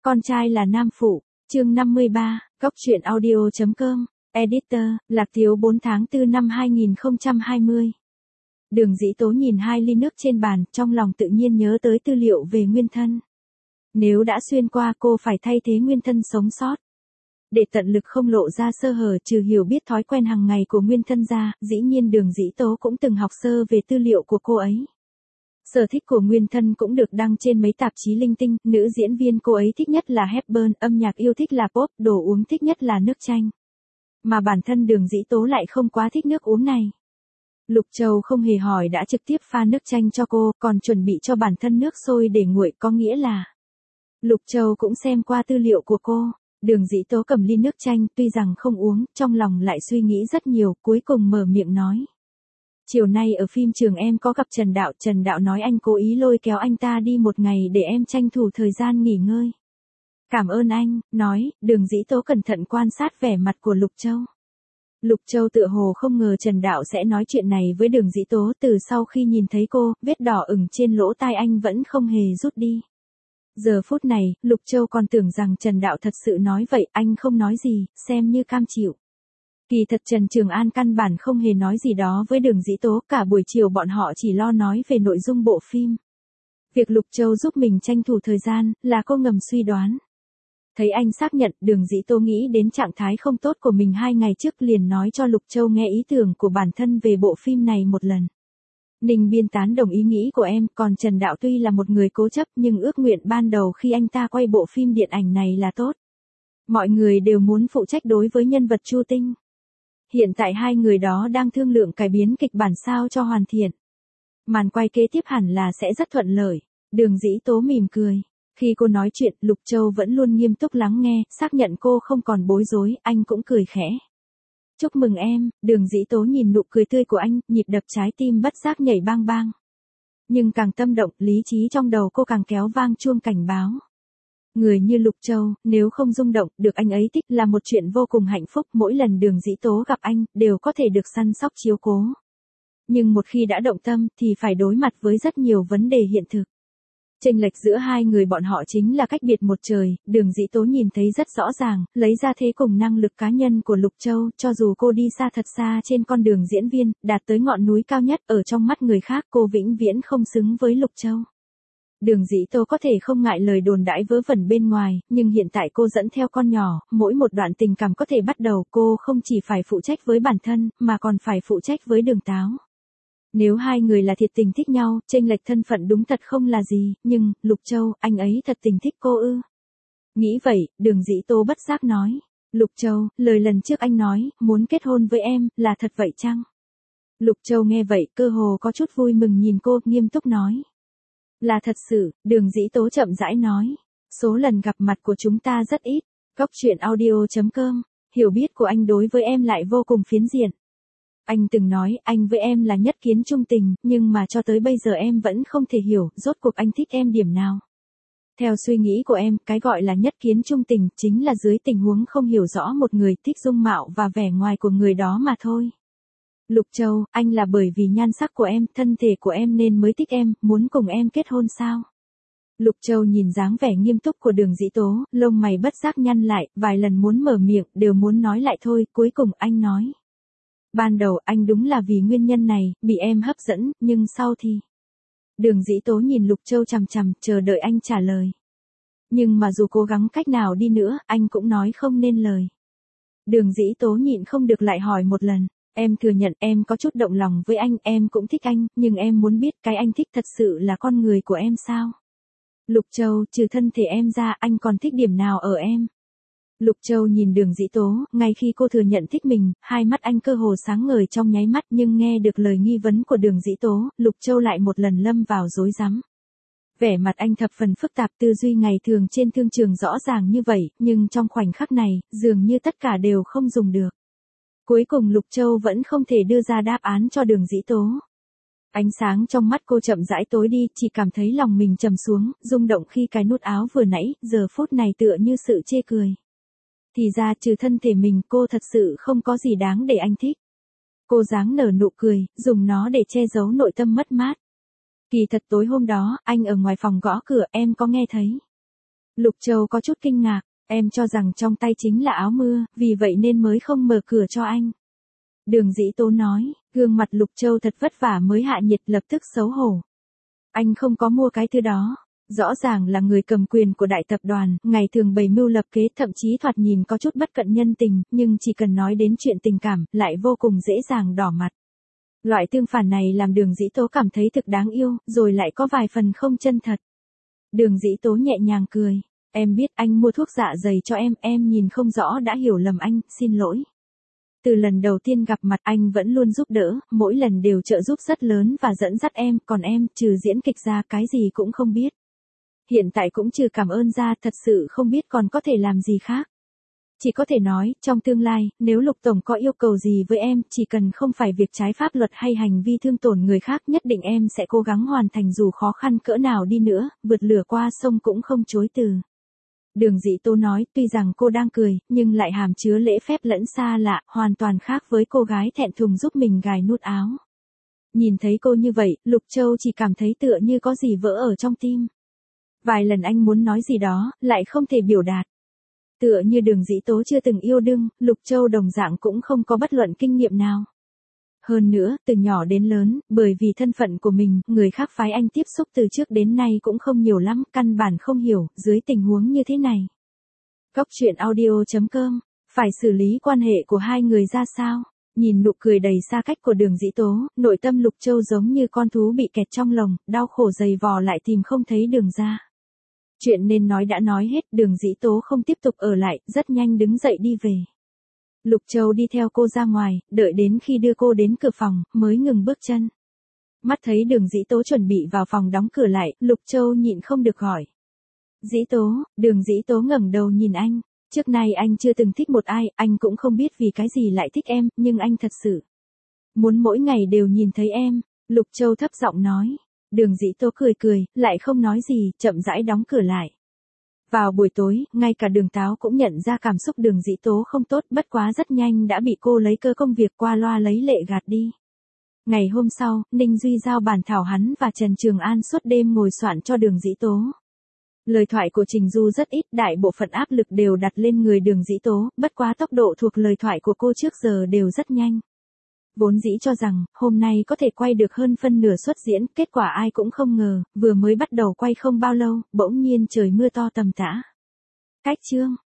Con trai là nam phụ, chương 53, Cóc truyện audio.com, Editor, Lạc Thiếu 4 tháng 4 năm 2020. Đường Dĩ Tố nhìn 2 ly nước trên bàn, trong lòng tự nhiên nhớ tới tư liệu về nguyên thân. Nếu đã xuyên qua cô phải thay thế nguyên thân sống sót. Để tận lực không lộ ra sơ hở trừ hiểu biết thói quen hàng ngày của nguyên thân ra, dĩ nhiên Đường Dĩ Tố cũng từng học sơ về tư liệu của cô ấy. Sở thích của nguyên thân cũng được đăng trên mấy tạp chí linh tinh, nữ diễn viên cô ấy thích nhất là Hepburn, âm nhạc yêu thích là pop, đồ uống thích nhất là nước chanh. Mà bản thân Đường Dĩ Tố lại không quá thích nước uống này. Lục Châu không hề hỏi đã trực tiếp pha nước chanh cho cô, còn chuẩn bị cho bản thân nước sôi để nguội, có nghĩa là Lục Châu cũng xem qua tư liệu của cô. Đường Dĩ Tố cầm ly nước chanh, tuy rằng không uống, trong lòng lại suy nghĩ rất nhiều, cuối cùng mở miệng nói. Chiều nay ở phim trường em có gặp Trần Đạo nói anh cố ý lôi kéo anh ta đi một ngày để em tranh thủ thời gian nghỉ ngơi. Cảm ơn anh, nói, Đường Dĩ Tố cẩn thận quan sát vẻ mặt của Lục Châu. Lục Châu tựa hồ không ngờ Trần Đạo sẽ nói chuyện này với Đường Dĩ Tố, từ sau khi nhìn thấy cô, vết đỏ ửng trên lỗ tai anh vẫn không hề rút đi. Giờ phút này, Lục Châu còn tưởng rằng Trần Đạo thật sự nói vậy, anh không nói gì, xem như cam chịu. Kỳ thật Trần Trường An căn bản không hề nói gì đó với Đường Dĩ Tố, cả buổi chiều bọn họ chỉ lo nói về nội dung bộ phim. Việc Lục Châu giúp mình tranh thủ thời gian, là cô ngầm suy đoán. Thấy anh xác nhận, Đường Dĩ Tố nghĩ đến trạng thái không tốt của mình 2 ngày trước, liền nói cho Lục Châu nghe ý tưởng của bản thân về bộ phim này một lần. Ninh Biên tán đồng ý nghĩ của em, còn Trần Đạo tuy là một người cố chấp nhưng ước nguyện ban đầu khi anh ta quay bộ phim điện ảnh này là tốt. Mọi người đều muốn phụ trách đối với nhân vật Chu Tinh. Hiện tại 2 người đó đang thương lượng cải biến kịch bản sao cho hoàn thiện. Màn quay kế tiếp hẳn là sẽ rất thuận lợi. Đường Dĩ Tố mỉm cười. Khi cô nói chuyện, Lục Châu vẫn luôn nghiêm túc lắng nghe, xác nhận cô không còn bối rối, anh cũng cười khẽ. Chúc mừng em, Đường Dĩ Tố nhìn nụ cười tươi của anh, nhịp đập trái tim bất giác nhảy bang bang. Nhưng càng tâm động, lý trí trong đầu cô càng kéo vang chuông cảnh báo. Người như Lục Châu, nếu không rung động, được anh ấy thích là một chuyện vô cùng hạnh phúc, mỗi lần Đường Dĩ Tố gặp anh, đều có thể được săn sóc chiếu cố. Nhưng một khi đã động tâm, thì phải đối mặt với rất nhiều vấn đề hiện thực. Chênh lệch giữa 2 người bọn họ chính là cách biệt một trời, Đường Dĩ Tố nhìn thấy rất rõ ràng, lấy ra thế cùng năng lực cá nhân của Lục Châu, cho dù cô đi xa thật xa trên con đường diễn viên, đạt tới ngọn núi cao nhất, ở trong mắt người khác cô vĩnh viễn không xứng với Lục Châu. Đường Dĩ Tố có thể không ngại lời đồn đãi vớ vẩn bên ngoài, nhưng hiện tại cô dẫn theo con nhỏ, mỗi một đoạn tình cảm có thể bắt đầu, cô không chỉ phải phụ trách với bản thân, mà còn phải phụ trách với Đường Táo. Nếu 2 người là thiệt tình thích nhau, chênh lệch thân phận đúng thật không là gì, nhưng, Lục Châu, anh ấy thật tình thích cô ư? Nghĩ vậy, Đường Dĩ Tố bất giác nói. Lục Châu, lời lần trước anh nói, muốn kết hôn với em, là thật vậy chăng? Lục Châu nghe vậy, cơ hồ có chút vui mừng nhìn cô, nghiêm túc nói. Là thật sự, Đường Dĩ Tố chậm rãi nói. Số lần gặp mặt của chúng ta rất ít. Cóc truyện audio.com, hiểu biết của anh đối với em lại vô cùng phiến diện. Anh từng nói anh với em là nhất kiến trung tình, nhưng mà cho tới bây giờ em vẫn không thể hiểu, rốt cuộc anh thích em điểm nào. Theo suy nghĩ của em, cái gọi là nhất kiến trung tình, chính là dưới tình huống không hiểu rõ một người, thích dung mạo và vẻ ngoài của người đó mà thôi. Lục Châu, anh là bởi vì nhan sắc của em, thân thể của em nên mới thích em, muốn cùng em kết hôn sao? Lục Châu nhìn dáng vẻ nghiêm túc của Đường Dĩ Tố, lông mày bất giác nhăn lại, vài lần muốn mở miệng, đều muốn nói lại thôi, cuối cùng anh nói. Ban đầu anh đúng là vì nguyên nhân này, bị em hấp dẫn, nhưng sau thì... Đường Dĩ Tố nhìn Lục Châu chằm chằm, chờ đợi anh trả lời. Nhưng mà dù cố gắng cách nào đi nữa, anh cũng nói không nên lời. Đường Dĩ Tố nhịn không được lại hỏi một lần. Em thừa nhận em có chút động lòng với anh, em cũng thích anh, nhưng em muốn biết cái anh thích thật sự là con người của em sao? Lục Châu, trừ thân thể em ra, anh còn thích điểm nào ở em? Lục Châu nhìn Đường Dĩ Tố, ngay khi cô thừa nhận thích mình, 2 mắt anh cơ hồ sáng ngời trong nháy mắt, nhưng nghe được lời nghi vấn của Đường Dĩ Tố, Lục Châu lại một lần lâm vào rối rắm. Vẻ mặt anh thập phần phức tạp, tư duy ngày thường trên thương trường rõ ràng như vậy, nhưng trong khoảnh khắc này, dường như tất cả đều không dùng được. Cuối cùng Lục Châu vẫn không thể đưa ra đáp án cho Đường Dĩ Tố. Ánh sáng trong mắt cô chậm rãi tối đi, chỉ cảm thấy lòng mình trầm xuống, rung động khi cái nút áo vừa nãy, giờ phút này tựa như sự chê cười. Thì ra trừ thân thể mình, cô thật sự không có gì đáng để anh thích. Cô dáng nở nụ cười, dùng nó để che giấu nội tâm mất mát. Kỳ thật tối hôm đó, anh ở ngoài phòng gõ cửa, em có nghe thấy. Lục Châu có chút kinh ngạc, em cho rằng trong tay chính là áo mưa, vì vậy nên mới không mở cửa cho anh. Đường Dĩ Tố nói, gương mặt Lục Châu thật vất vả mới hạ nhiệt lập tức xấu hổ. Anh không có mua cái thứ đó. Rõ ràng là người cầm quyền của đại tập đoàn, ngày thường bày mưu lập kế, thậm chí thoạt nhìn có chút bất cận nhân tình, nhưng chỉ cần nói đến chuyện tình cảm, lại vô cùng dễ dàng đỏ mặt. Loại tương phản này làm Đường Dĩ Tố cảm thấy thực đáng yêu, rồi lại có vài phần không chân thật. Đường Dĩ Tố nhẹ nhàng cười, em biết anh mua thuốc dạ dày cho em nhìn không rõ đã hiểu lầm anh, xin lỗi. Từ lần đầu tiên gặp mặt anh vẫn luôn giúp đỡ, mỗi lần đều trợ giúp rất lớn và dẫn dắt em, còn em, trừ diễn kịch ra cái gì cũng không biết. Hiện tại cũng trừ cảm ơn ra, thật sự không biết còn có thể làm gì khác. Chỉ có thể nói, trong tương lai, nếu Lục Tổng có yêu cầu gì với em, chỉ cần không phải việc trái pháp luật hay hành vi thương tổn người khác, nhất định em sẽ cố gắng hoàn thành dù khó khăn cỡ nào đi nữa, vượt lửa qua sông cũng không chối từ. Đường Dĩ Tố nói, tuy rằng cô đang cười, nhưng lại hàm chứa lễ phép lẫn xa lạ, hoàn toàn khác với cô gái thẹn thùng giúp mình gài nút áo. Nhìn thấy cô như vậy, Lục Châu chỉ cảm thấy tựa như có gì vỡ ở trong tim. Vài lần anh muốn nói gì đó, lại không thể biểu đạt. Tựa như Đường Dĩ Tố chưa từng yêu đương, Lục Châu đồng dạng cũng không có bất luận kinh nghiệm nào. Hơn nữa, từ nhỏ đến lớn, bởi vì thân phận của mình, người khác phái anh tiếp xúc từ trước đến nay cũng không nhiều lắm, căn bản không hiểu, dưới tình huống như thế này. Góc truyện audio.com, phải xử lý quan hệ của hai người ra sao? Nhìn nụ cười đầy xa cách của Đường Dĩ Tố, nội tâm Lục Châu giống như con thú bị kẹt trong lồng, đau khổ dày vò lại tìm không thấy đường ra. Chuyện nên nói đã nói hết, Đường Dĩ Tố không tiếp tục ở lại, rất nhanh đứng dậy đi về. Lục Châu đi theo cô ra ngoài, đợi đến khi đưa cô đến cửa phòng, mới ngừng bước chân. Mắt thấy Đường Dĩ Tố chuẩn bị vào phòng đóng cửa lại, Lục Châu nhịn không được hỏi. Dĩ Tố, Đường Dĩ Tố ngẩng đầu nhìn anh. Trước nay anh chưa từng thích một ai, anh cũng không biết vì cái gì lại thích em, nhưng anh thật sự muốn mỗi ngày đều nhìn thấy em. Lục Châu thấp giọng nói. Đường Dĩ Tố cười cười, lại không nói gì, chậm rãi đóng cửa lại. Vào buổi tối, ngay cả Đường Táo cũng nhận ra cảm xúc Đường Dĩ Tố không tốt, bất quá rất nhanh đã bị cô lấy cơ công việc qua loa lấy lệ gạt đi. Ngày hôm sau, Ninh Duy giao bản thảo hắn và Trần Trường An suốt đêm ngồi soạn cho Đường Dĩ Tố. Lời thoại của Trình Du rất ít, đại bộ phận áp lực đều đặt lên người Đường Dĩ Tố, bất quá tốc độ thuộc lời thoại của cô trước giờ đều rất nhanh. Vốn dĩ cho rằng, hôm nay có thể quay được hơn phân nửa suất diễn, kết quả ai cũng không ngờ, vừa mới bắt đầu quay không bao lâu, bỗng nhiên trời mưa to tầm tã. Cách chương.